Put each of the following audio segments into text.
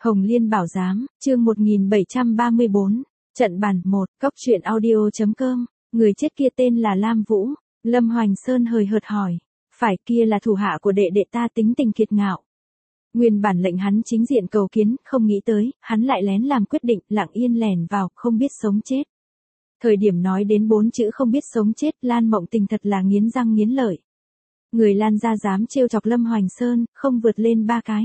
Hồng Liên Bảo Giám, chương 1734, trận bản 1, Cóc truyện audio.com, người chết kia tên là Lam Vũ, Lâm Hoành Sơn hời hợt hỏi, phải kia là thủ hạ của đệ đệ ta tính tình kiệt ngạo. Nguyên bản lệnh hắn chính diện cầu kiến, không nghĩ tới, hắn lại lén làm quyết định, lặng yên lẻn vào, không biết sống chết. Thời điểm nói đến 4 chữ không biết sống chết, Lan Mộng Tình thật là nghiến răng nghiến lợi. Người Lan gia dám trêu chọc Lâm Hoành Sơn, không vượt lên 3 cái.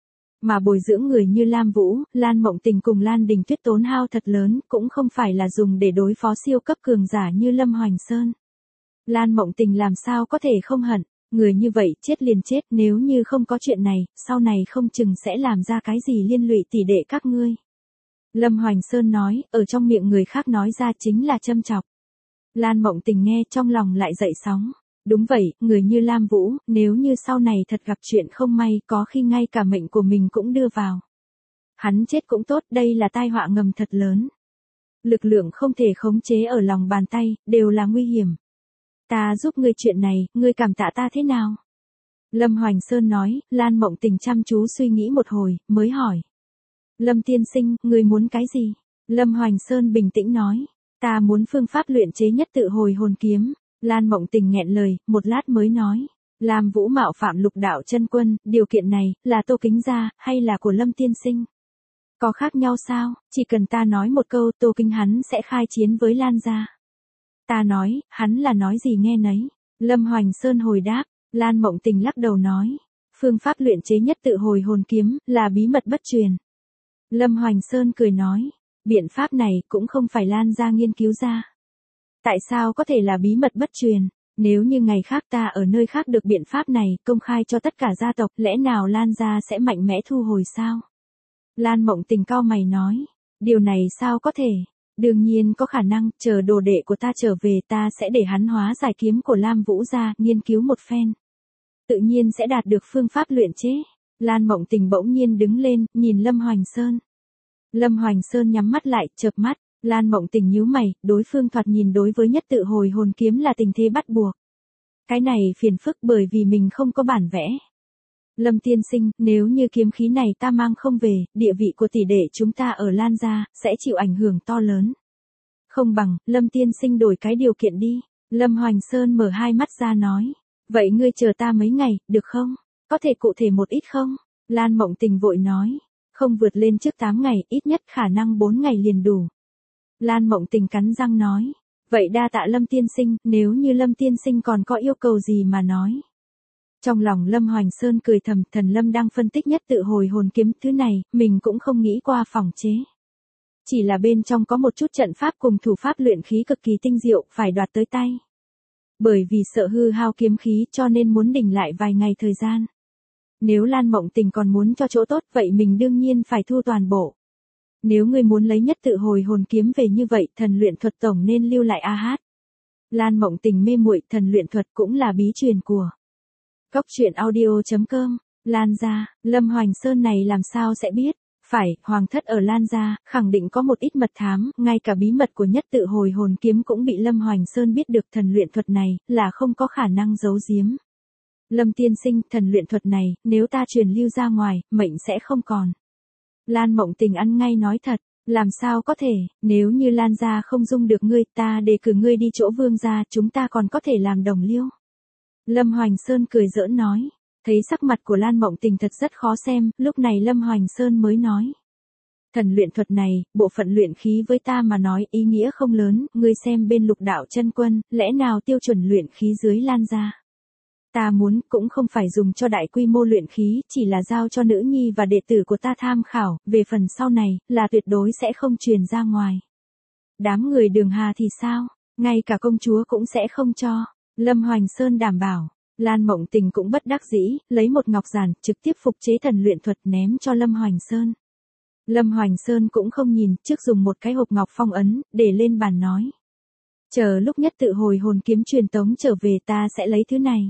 Mà bồi dưỡng người như Lam Vũ, Lan Mộng Tình cùng Lan Đình Tuyết tốn hao thật lớn, cũng không phải là dùng để đối phó siêu cấp cường giả như Lâm Hoành Sơn. Lan Mộng Tình làm sao có thể không hận, người như vậy chết liền chết, nếu như không có chuyện này, sau này không chừng sẽ làm ra cái gì liên lụy tỷ đệ các ngươi. Lâm Hoành Sơn nói, ở trong miệng người khác nói ra chính là châm chọc. Lan Mộng Tình nghe trong lòng lại dậy sóng. Đúng vậy, người như Lam Vũ, nếu như sau này thật gặp chuyện không may, có khi ngay cả mệnh của mình cũng đưa vào. Hắn chết cũng tốt, đây là tai họa ngầm thật lớn. Lực lượng không thể khống chế ở lòng bàn tay, đều là nguy hiểm. Ta giúp ngươi chuyện này, ngươi cảm tạ ta thế nào? Lâm Hoành Sơn nói, Lan Mộng Tình chăm chú suy nghĩ một hồi, mới hỏi. Lâm tiên sinh, ngươi muốn cái gì? Lâm Hoành Sơn bình tĩnh nói, ta muốn phương pháp luyện chế nhất tự hồi hồn kiếm. Lan Mộng Tình nghẹn lời, một lát mới nói. Lam Vũ mạo phạm Lục Đạo Chân Quân, điều kiện này, là Tô Kính gia, hay là của Lâm tiên sinh? Có khác nhau sao, chỉ cần ta nói một câu Tô Kính hắn sẽ khai chiến với Lan gia. Ta nói, hắn là nói gì nghe nấy. Lâm Hoành Sơn hồi đáp, Lan Mộng Tình lắc đầu nói. Phương pháp luyện chế nhất tự hồi hồn kiếm, là bí mật bất truyền. Lâm Hoành Sơn cười nói, biện pháp này cũng không phải Lan gia nghiên cứu ra. Tại sao có thể là bí mật bất truyền? Nếu như ngày khác ta ở nơi khác được biện pháp này, công khai cho tất cả gia tộc, lẽ nào Lan gia sẽ mạnh mẽ thu hồi sao? Lan Mộng Tình cau mày nói, điều này sao có thể? Đương nhiên có khả năng, chờ đồ đệ của ta trở về ta sẽ để hắn hóa giải kiếm của Lam Vũ ra, nghiên cứu một phen. Tự nhiên sẽ đạt được phương pháp luyện chế. Lan Mộng Tình bỗng nhiên đứng lên, nhìn Lâm Hoành Sơn. Lâm Hoành Sơn nhắm mắt lại, chợp mắt. Lan Mộng Tình nhíu mày, đối phương thoạt nhìn đối với nhất tự hồi hồn kiếm là tình thế bắt buộc. Cái này phiền phức bởi vì mình không có bản vẽ. Lâm tiên sinh, nếu như kiếm khí này ta mang không về, địa vị của tỷ đệ chúng ta ở Lan gia, sẽ chịu ảnh hưởng to lớn. Không bằng, Lâm tiên sinh đổi cái điều kiện đi. Lâm Hoành Sơn mở hai mắt ra nói. Vậy ngươi chờ ta mấy ngày, được không? Có thể cụ thể một ít không? Lan Mộng Tình vội nói. Không vượt lên trước 8 ngày, ít nhất khả năng 4 ngày liền đủ. Lan Mộng Tình cắn răng nói, vậy đa tạ Lâm tiên sinh, nếu như Lâm tiên sinh còn có yêu cầu gì mà nói. Trong lòng Lâm Hoành Sơn cười thầm, thần Lâm đang phân tích nhất tự hồi hồn kiếm thứ này, mình cũng không nghĩ qua phòng chế. Chỉ là bên trong có một chút trận pháp cùng thủ pháp luyện khí cực kỳ tinh diệu, phải đoạt tới tay. Bởi vì sợ hư hao kiếm khí cho nên muốn đỉnh lại vài ngày thời gian. Nếu Lan Mộng Tình còn muốn cho chỗ tốt, vậy mình đương nhiên phải thu toàn bộ. Nếu ngươi muốn lấy nhất tự hồi hồn kiếm về như vậy, thần luyện thuật tổng nên lưu lại a hát. Lan Mộng Tình mê muội, thần luyện thuật cũng là bí truyền của Cóc truyện audio.com. Lan gia, Lâm Hoành Sơn này làm sao sẽ biết? Phải, hoàng thất ở Lan gia, khẳng định có một ít mật thám, ngay cả bí mật của nhất tự hồi hồn kiếm cũng bị Lâm Hoành Sơn biết được, thần luyện thuật này, là không có khả năng giấu giếm. Lâm tiên sinh, thần luyện thuật này, nếu ta truyền lưu ra ngoài, mệnh sẽ không còn. Lan Mộng Tình ăn ngay nói thật, làm sao có thể, nếu như Lan gia không dung được ngươi, ta đề cử ngươi đi chỗ Vương gia, chúng ta còn có thể làm đồng liêu. Lâm Hoành Sơn cười giỡn nói, thấy sắc mặt của Lan Mộng Tình thật rất khó xem, lúc này Lâm Hoành Sơn mới nói. Thần luyện thuật này, bộ phận luyện khí với ta mà nói ý nghĩa không lớn, ngươi xem bên Lục Đạo Chân Quân, lẽ nào tiêu chuẩn luyện khí dưới Lan gia. Ta muốn, cũng không phải dùng cho đại quy mô luyện khí, chỉ là giao cho nữ nhi và đệ tử của ta tham khảo, về phần sau này, là tuyệt đối sẽ không truyền ra ngoài. Đám người Đường Hà thì sao? Ngay cả công chúa cũng sẽ không cho. Lâm Hoành Sơn đảm bảo. Lan Mộng Tình cũng bất đắc dĩ, lấy một ngọc giản, trực tiếp phục chế thần luyện thuật ném cho Lâm Hoành Sơn. Lâm Hoành Sơn cũng không nhìn, trước dùng một cái hộp ngọc phong ấn, để lên bàn nói. Chờ lúc nhất tự hồi hồn kiếm truyền tống trở về ta sẽ lấy thứ này.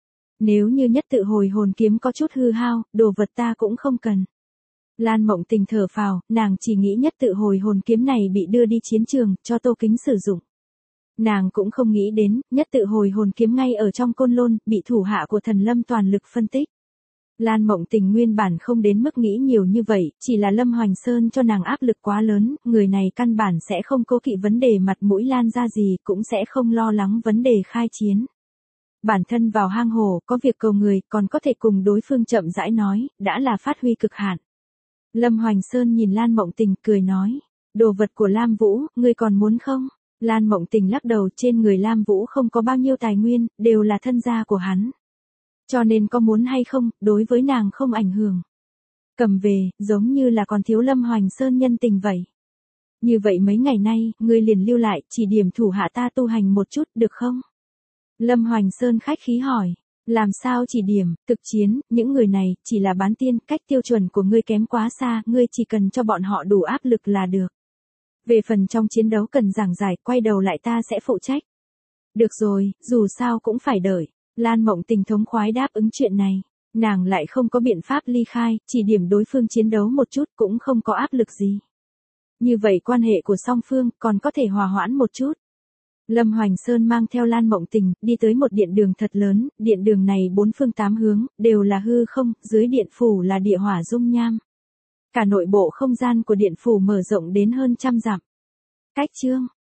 Nếu như nhất tự hồi hồn kiếm có chút hư hao, đồ vật ta cũng không cần. Lan Mộng Tình thở phào, nàng chỉ nghĩ nhất tự hồi hồn kiếm này bị đưa đi chiến trường, cho Tô Kính sử dụng. Nàng cũng không nghĩ đến, nhất tự hồi hồn kiếm ngay ở trong Côn Lôn, bị thủ hạ của thần Lâm toàn lực phân tích. Lan Mộng Tình nguyên bản không đến mức nghĩ nhiều như vậy, chỉ là Lâm Hoành Sơn cho nàng áp lực quá lớn, người này căn bản sẽ không cố kỵ vấn đề mặt mũi Lan ra gì, cũng sẽ không lo lắng vấn đề khai chiến. Bản thân vào hang hồ, có việc cầu người, còn có thể cùng đối phương chậm rãi nói, đã là phát huy cực hạn. Lâm Hoành Sơn nhìn Lan Mộng Tình, cười nói, đồ vật của Lam Vũ, ngươi còn muốn không? Lan Mộng Tình lắc đầu, trên người Lam Vũ không có bao nhiêu tài nguyên, đều là thân gia của hắn. Cho nên có muốn hay không, đối với nàng không ảnh hưởng. Cầm về, giống như là còn thiếu Lâm Hoành Sơn nhân tình vậy. Như vậy mấy ngày nay, ngươi liền lưu lại, chỉ điểm thủ hạ ta tu hành một chút, được không? Lâm Hoành Sơn khách khí hỏi, làm sao chỉ điểm, thực chiến, những người này, chỉ là bán tiên, cách tiêu chuẩn của ngươi kém quá xa, ngươi chỉ cần cho bọn họ đủ áp lực là được. Về phần trong chiến đấu cần giảng giải, quay đầu lại ta sẽ phụ trách. Được rồi, dù sao cũng phải đợi. Lan Mộng Tình thống khoái đáp ứng chuyện này. Nàng lại không có biện pháp ly khai, chỉ điểm đối phương chiến đấu một chút cũng không có áp lực gì. Như vậy quan hệ của song phương còn có thể hòa hoãn một chút. Lâm Hoành Sơn mang theo Lan Mộng Tình, đi tới một điện đường thật lớn, điện đường này bốn phương tám hướng, đều là hư không, dưới điện phủ là địa hỏa dung nham. Cả nội bộ không gian của điện phủ mở rộng đến hơn 100 dặm. Cách chương